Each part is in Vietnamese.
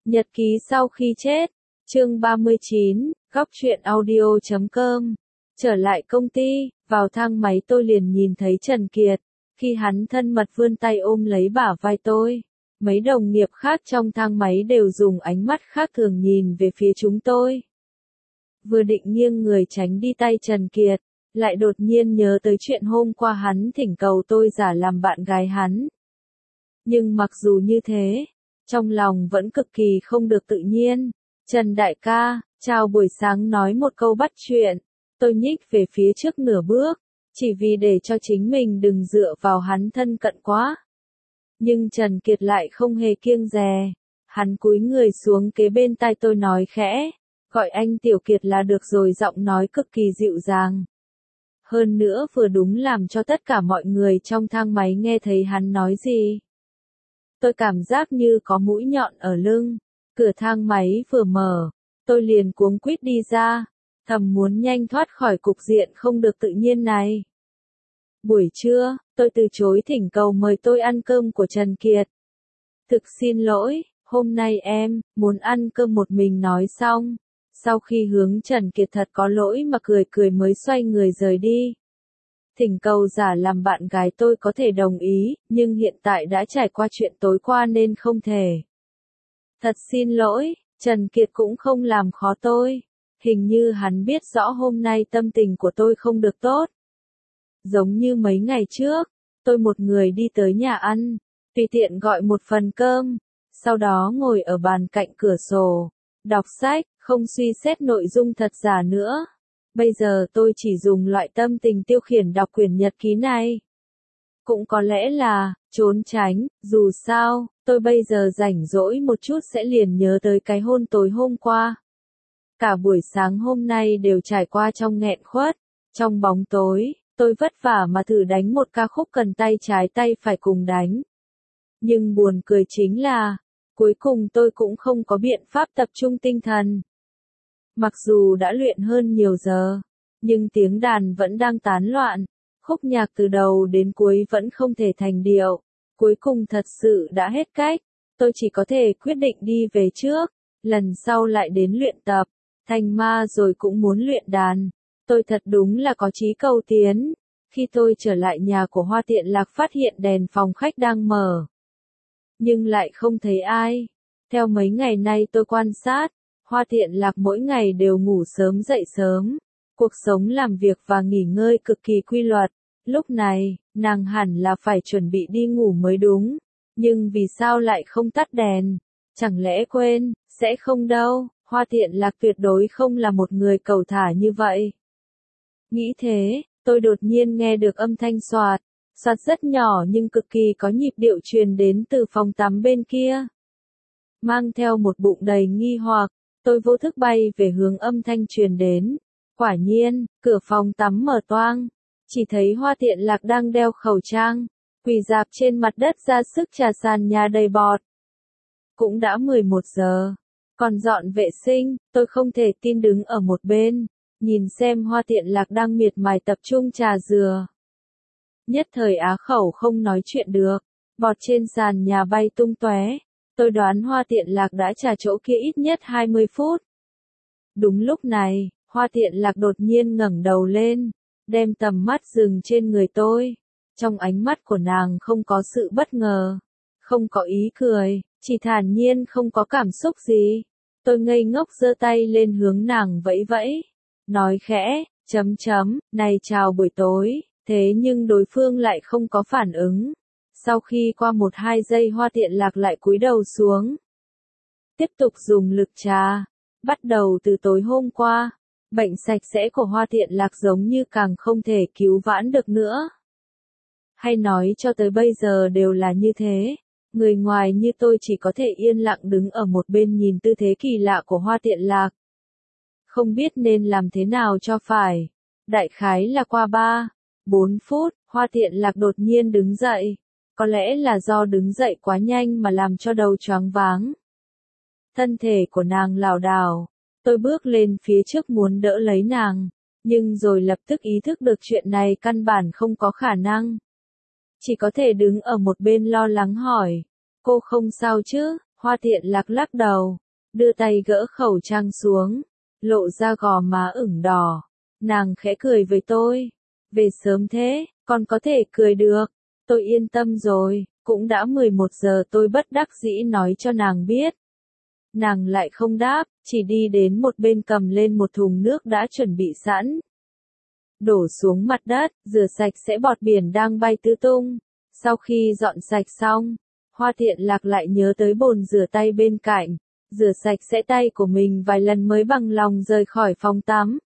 Nhật ký sau khi chết, chương 39, góc truyện audio.com. Trở lại công ty, vào thang máy tôi liền nhìn thấy Trần Kiệt, khi hắn thân mật vươn tay ôm lấy bả vai tôi. Mấy đồng nghiệp khác trong thang máy đều dùng ánh mắt khác thường nhìn về phía chúng tôi. Vừa định nghiêng người tránh đi tay Trần Kiệt, lại đột nhiên nhớ tới chuyện hôm qua hắn thỉnh cầu tôi giả làm bạn gái hắn. Nhưng mặc dù như thế, trong lòng vẫn cực kỳ không được tự nhiên. Trần đại ca, chào buổi sáng nói một câu bắt chuyện, tôi nhích về phía trước nửa bước, chỉ vì để cho chính mình đừng dựa vào hắn thân cận quá. Nhưng Trần Kiệt lại không hề kiêng dè, hắn cúi người xuống kế bên tai tôi nói khẽ, gọi anh Tiểu Kiệt là được rồi, giọng nói cực kỳ dịu dàng. Hơn nữa vừa đúng làm cho tất cả mọi người trong thang máy nghe thấy hắn nói gì. Tôi cảm giác như có mũi nhọn ở lưng, cửa thang máy vừa mở, tôi liền cuống quýt đi ra, thầm muốn nhanh thoát khỏi cục diện không được tự nhiên này. Buổi trưa, tôi từ chối thỉnh cầu mời tôi ăn cơm của Trần Kiệt. Thực xin lỗi, hôm nay em muốn ăn cơm một mình nói xong, sau khi hướng Trần Kiệt thật có lỗi mà cười cười mới xoay người rời đi. Thỉnh cầu giả làm bạn gái tôi có thể đồng ý, nhưng hiện tại đã trải qua chuyện tối qua nên không thể. Thật xin lỗi, Trần Kiệt cũng không làm khó tôi, hình như hắn biết rõ hôm nay tâm tình của tôi không được tốt. Giống như mấy ngày trước, tôi một người đi tới nhà ăn, tùy tiện gọi một phần cơm, sau đó ngồi ở bàn cạnh cửa sổ, đọc sách, không suy xét nội dung thật giả nữa. Bây giờ tôi chỉ dùng loại tâm tình tiêu khiển đọc quyển nhật ký này. Cũng có lẽ là, trốn tránh, dù sao, tôi bây giờ rảnh rỗi một chút sẽ liền nhớ tới cái hôn tối hôm qua. Cả buổi sáng hôm nay đều trải qua trong nghẹn khuất, trong bóng tối, tôi vất vả mà thử đánh một ca khúc cần tay trái tay phải cùng đánh. Nhưng buồn cười chính là, cuối cùng tôi cũng không có biện pháp tập trung tinh thần. Mặc dù đã luyện hơn nhiều giờ, nhưng tiếng đàn vẫn đang tán loạn, khúc nhạc từ đầu đến cuối vẫn không thể thành điệu, cuối cùng thật sự đã hết cách, tôi chỉ có thể quyết định đi về trước, lần sau lại đến luyện tập, thành ma rồi cũng muốn luyện đàn, tôi thật đúng là có chí cầu tiến. Khi tôi trở lại nhà của Hoa Tiện Lạc phát hiện đèn phòng khách đang mở, nhưng lại không thấy ai. Theo mấy ngày nay tôi quan sát, Hoa Tiện Lạc mỗi ngày đều ngủ sớm dậy sớm, cuộc sống làm việc và nghỉ ngơi cực kỳ quy luật. Lúc này, nàng hẳn là phải chuẩn bị đi ngủ mới đúng, nhưng vì sao lại không tắt đèn? Chẳng lẽ quên? Sẽ không đâu, Hoa Tiện Lạc tuyệt đối không là một người cẩu thả như vậy. Nghĩ thế, tôi đột nhiên nghe được âm thanh xoạt, xoạt rất nhỏ nhưng cực kỳ có nhịp điệu truyền đến từ phòng tắm bên kia. Mang theo một bụng đầy nghi hoặc, tôi vô thức bay về hướng âm thanh truyền đến. Quả nhiên, cửa phòng tắm mở toang, chỉ thấy Hoa Tiện Lạc đang đeo khẩu trang, quỳ rạp trên mặt đất ra sức trà sàn nhà đầy bọt. Cũng đã 11 giờ, còn dọn vệ sinh, tôi không thể tin đứng ở một bên, nhìn xem Hoa Tiện Lạc đang miệt mài tập trung trà dừa. Nhất thời á khẩu không nói chuyện được, bọt trên sàn nhà bay tung tóe. Tôi đoán Hoa Tiện Lạc đã trà chỗ kia ít nhất 20 phút. Đúng lúc này, Hoa Tiện Lạc đột nhiên ngẩng đầu lên, đem tầm mắt dừng trên người tôi. Trong ánh mắt của nàng không có sự bất ngờ, không có ý cười, chỉ thản nhiên không có cảm xúc gì. Tôi ngây ngốc giơ tay lên hướng nàng vẫy vẫy, nói khẽ, này chào buổi tối, thế nhưng đối phương lại không có phản ứng. Sau khi qua 1-2 giây Hoa Tiện Lạc lại cúi đầu xuống, tiếp tục dùng lực trà. Bắt đầu từ tối hôm qua, bệnh sạch sẽ của Hoa Tiện Lạc giống như càng không thể cứu vãn được nữa. Hay nói cho tới bây giờ đều là như thế, người ngoài như tôi chỉ có thể yên lặng đứng ở một bên nhìn tư thế kỳ lạ của Hoa Tiện Lạc. Không biết nên làm thế nào cho phải. Đại khái là qua 3-4 phút, Hoa Tiện Lạc đột nhiên đứng dậy. Có lẽ là do đứng dậy quá nhanh mà làm cho đầu choáng váng. Thân thể của nàng lảo đảo, tôi bước lên phía trước muốn đỡ lấy nàng, nhưng rồi lập tức ý thức được chuyện này căn bản không có khả năng. Chỉ có thể đứng ở một bên lo lắng hỏi, cô không sao chứ? Hoa Thiện Lạc lắc đầu, đưa tay gỡ khẩu trang xuống, lộ ra gò má ửng đỏ. Nàng khẽ cười với tôi. Về sớm thế, còn có thể cười được. Tôi yên tâm rồi, cũng đã 11 giờ, tôi bất đắc dĩ nói cho nàng biết. Nàng lại không đáp, chỉ đi đến một bên cầm lên một thùng nước đã chuẩn bị sẵn. Đổ xuống mặt đất, rửa sạch sẽ bọt biển đang bay tứ tung. Sau khi dọn sạch xong, Hoa Thiện Lạc lại nhớ tới bồn rửa tay bên cạnh. Rửa sạch sẽ tay của mình vài lần mới bằng lòng rời khỏi phòng tắm.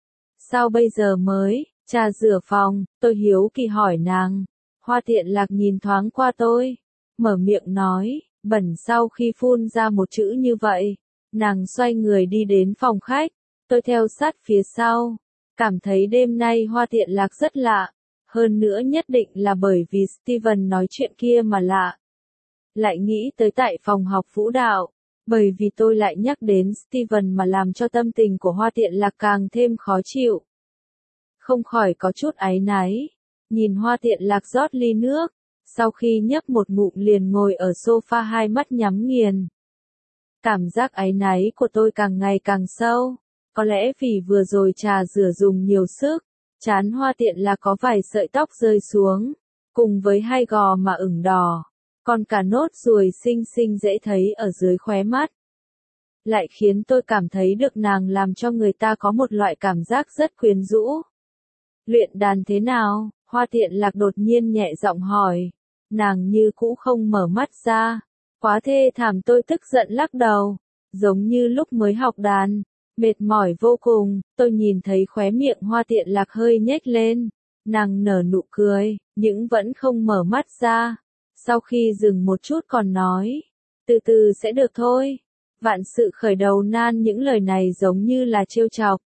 Sao bây giờ mới, trà rửa phòng, tôi hiếu kỳ hỏi nàng. Hoa Thiện Lạc nhìn thoáng qua tôi, mở miệng nói, bẩn. Sau khi phun ra một chữ như vậy, nàng xoay người đi đến phòng khách, tôi theo sát phía sau. Cảm thấy đêm nay Hoa Thiện Lạc rất lạ, hơn nữa nhất định là bởi vì Steven nói chuyện kia mà lạ. Lại nghĩ tới tại phòng học vũ đạo, bởi vì tôi lại nhắc đến Steven mà làm cho tâm tình của Hoa Thiện Lạc càng thêm khó chịu. Không khỏi có chút áy náy, nhìn Hoa Thiện Lạc rót ly nước, sau khi nhấp một ngụm liền ngồi ở sofa hai mắt nhắm nghiền. Cảm giác áy náy của tôi càng ngày càng sâu, có lẽ vì vừa rồi trà rửa dùng nhiều sức, trán Hoa Thiện Lạc có vài sợi tóc rơi xuống, cùng với hai gò mà ửng đỏ, còn cả nốt ruồi xinh xinh dễ thấy ở dưới khóe mắt. Lại khiến tôi cảm thấy được nàng làm cho người ta có một loại cảm giác rất quyến rũ. Luyện đàn thế nào? Hoa Thiện Lạc đột nhiên nhẹ giọng hỏi. Nàng như cũ không mở mắt ra. Quá thê thảm, tôi tức giận lắc đầu. Giống như lúc mới học đàn. Mệt mỏi vô cùng, tôi nhìn thấy khóe miệng Hoa Thiện Lạc hơi nhếch lên. Nàng nở nụ cười, nhưng vẫn không mở mắt ra. Sau khi dừng một chút còn nói. Từ từ sẽ được thôi. Vạn sự khởi đầu nan, những lời này giống như là trêu chọc.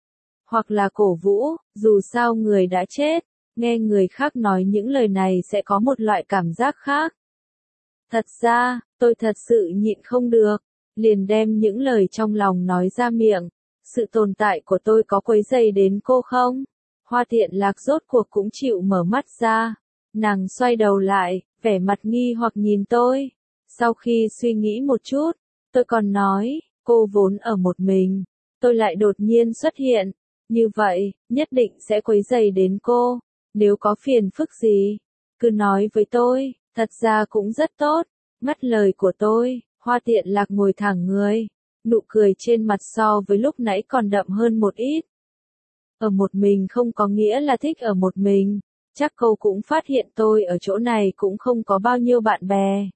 Hoặc là cổ vũ, dù sao người đã chết, nghe người khác nói những lời này sẽ có một loại cảm giác khác. Thật ra, tôi thật sự nhịn không được, liền đem những lời trong lòng nói ra miệng. Sự tồn tại của tôi có quấy rầy đến cô không? Hoa Thiện Lạc rốt cuộc cũng chịu mở mắt ra. Nàng xoay đầu lại, vẻ mặt nghi hoặc nhìn tôi. Sau khi suy nghĩ một chút, tôi còn nói, cô vốn ở một mình. Tôi lại đột nhiên xuất hiện. Như vậy, nhất định sẽ quấy rầy đến cô. Nếu có phiền phức gì, cứ nói với tôi, thật ra cũng rất tốt. Ngắt lời của tôi, Hoa Thiện Lạc ngồi thẳng người. Nụ cười trên mặt so với lúc nãy còn đậm hơn một ít. Ở một mình không có nghĩa là thích ở một mình. Chắc cô cũng phát hiện tôi ở chỗ này cũng không có bao nhiêu bạn bè.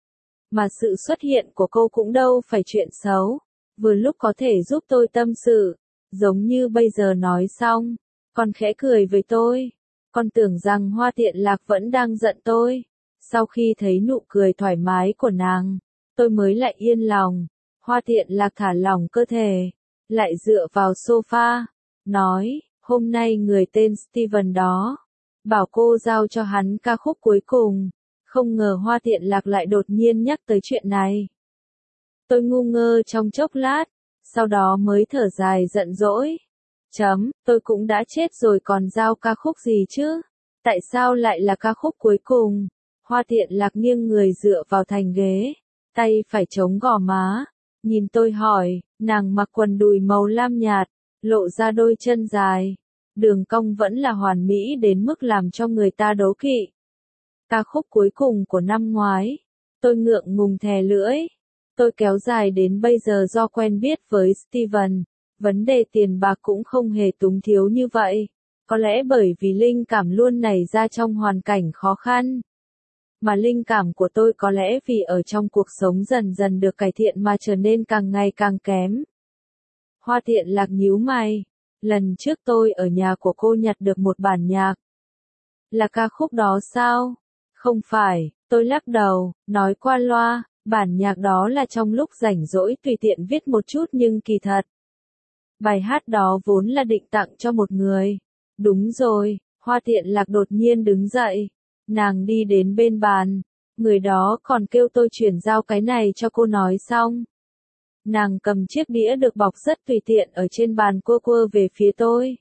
Mà sự xuất hiện của cô cũng đâu phải chuyện xấu. Vừa lúc có thể giúp tôi tâm sự. Giống như bây giờ nói xong, còn khẽ cười với tôi. Còn tưởng rằng Hoa Thiện Lạc vẫn đang giận tôi. Sau khi thấy nụ cười thoải mái của nàng, tôi mới lại yên lòng. Hoa Thiện Lạc thả lỏng cơ thể, lại dựa vào sofa, nói, hôm nay người tên Steven đó, bảo cô giao cho hắn ca khúc cuối cùng. Không ngờ Hoa Thiện Lạc lại đột nhiên nhắc tới chuyện này. Tôi ngu ngơ trong chốc lát, sau đó mới thở dài giận dỗi. Tôi cũng đã chết rồi còn giao ca khúc gì chứ? Tại sao lại là ca khúc cuối cùng? Hoa Thiện Lạc nghiêng người dựa vào thành ghế, tay phải chống gò má, nhìn tôi hỏi, nàng mặc quần đùi màu lam nhạt, lộ ra đôi chân dài, đường cong vẫn là hoàn mỹ đến mức làm cho người ta đố kỵ. Ca khúc cuối cùng của năm ngoái, tôi ngượng ngùng thè lưỡi. Tôi kéo dài đến bây giờ do quen biết với Steven, vấn đề tiền bạc cũng không hề túng thiếu như vậy. Có lẽ bởi vì linh cảm luôn nảy ra trong hoàn cảnh khó khăn. Mà linh cảm của tôi có lẽ vì ở trong cuộc sống dần dần được cải thiện mà trở nên càng ngày càng kém. Hoa Thiện Lạc nhíu mày. Lần trước tôi ở nhà của cô nhặt được một bản nhạc. Là ca khúc đó sao? Không phải, tôi lắc đầu, nói qua loa. Bản nhạc đó là trong lúc rảnh rỗi tùy tiện viết một chút nhưng kỳ thật. Bài hát đó vốn là định tặng cho một người. Đúng rồi, Hoa Thiện Lạc đột nhiên đứng dậy. Nàng đi đến bên bàn. Người đó còn kêu tôi chuyển giao cái này cho cô nói xong. Nàng cầm chiếc đĩa được bọc rất tùy tiện ở trên bàn quơ quơ về phía tôi.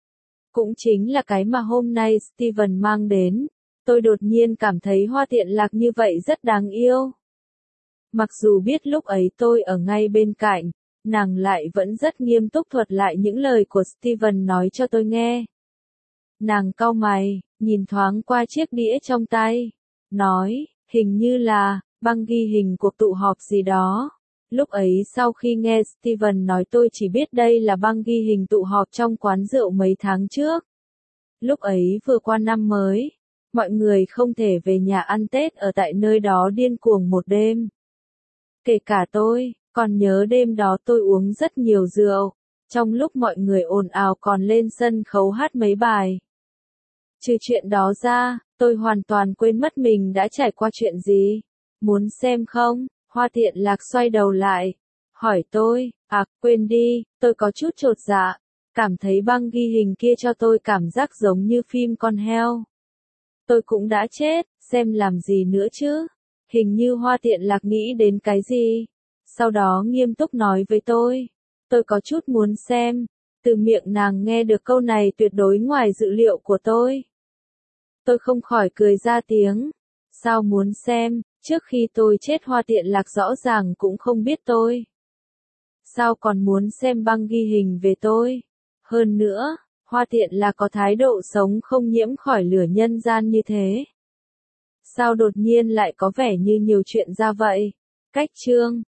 Cũng chính là cái mà hôm nay Steven mang đến. Tôi đột nhiên cảm thấy Hoa Thiện Lạc như vậy rất đáng yêu. Mặc dù biết lúc ấy tôi ở ngay bên cạnh, nàng lại vẫn rất nghiêm túc thuật lại những lời của Steven nói cho tôi nghe. Nàng cau mày, nhìn thoáng qua chiếc đĩa trong tay, nói, hình như là băng ghi hình cuộc tụ họp gì đó. Lúc ấy sau khi nghe Steven nói tôi chỉ biết đây là băng ghi hình tụ họp trong quán rượu mấy tháng trước. Lúc ấy vừa qua năm mới, mọi người không thể về nhà ăn Tết ở tại nơi đó điên cuồng một đêm. Kể cả tôi, còn nhớ đêm đó tôi uống rất nhiều rượu, trong lúc mọi người ồn ào còn lên sân khấu hát mấy bài. Trừ chuyện đó ra, tôi hoàn toàn quên mất mình đã trải qua chuyện gì. Muốn xem không? Hoa Tiện Lạc xoay đầu lại, hỏi tôi, quên đi, tôi có chút chột dạ, cảm thấy băng ghi hình kia cho tôi cảm giác giống như phim con heo. Tôi cũng đã chết, xem làm gì nữa chứ? Hình như Hoa Tiện Lạc nghĩ đến cái gì. Sau đó nghiêm túc nói với tôi có chút muốn xem. Từ miệng nàng nghe được câu này tuyệt đối ngoài dự liệu của tôi. Tôi không khỏi cười ra tiếng. Sao muốn xem, trước khi tôi chết Hoa Tiện Lạc rõ ràng cũng không biết tôi. Sao còn muốn xem băng ghi hình về tôi? Hơn nữa, Hoa Tiện Lạc có thái độ sống không nhiễm khỏi lửa nhân gian như thế. Sao đột nhiên lại có vẻ như nhiều chuyện ra vậy? Cách chương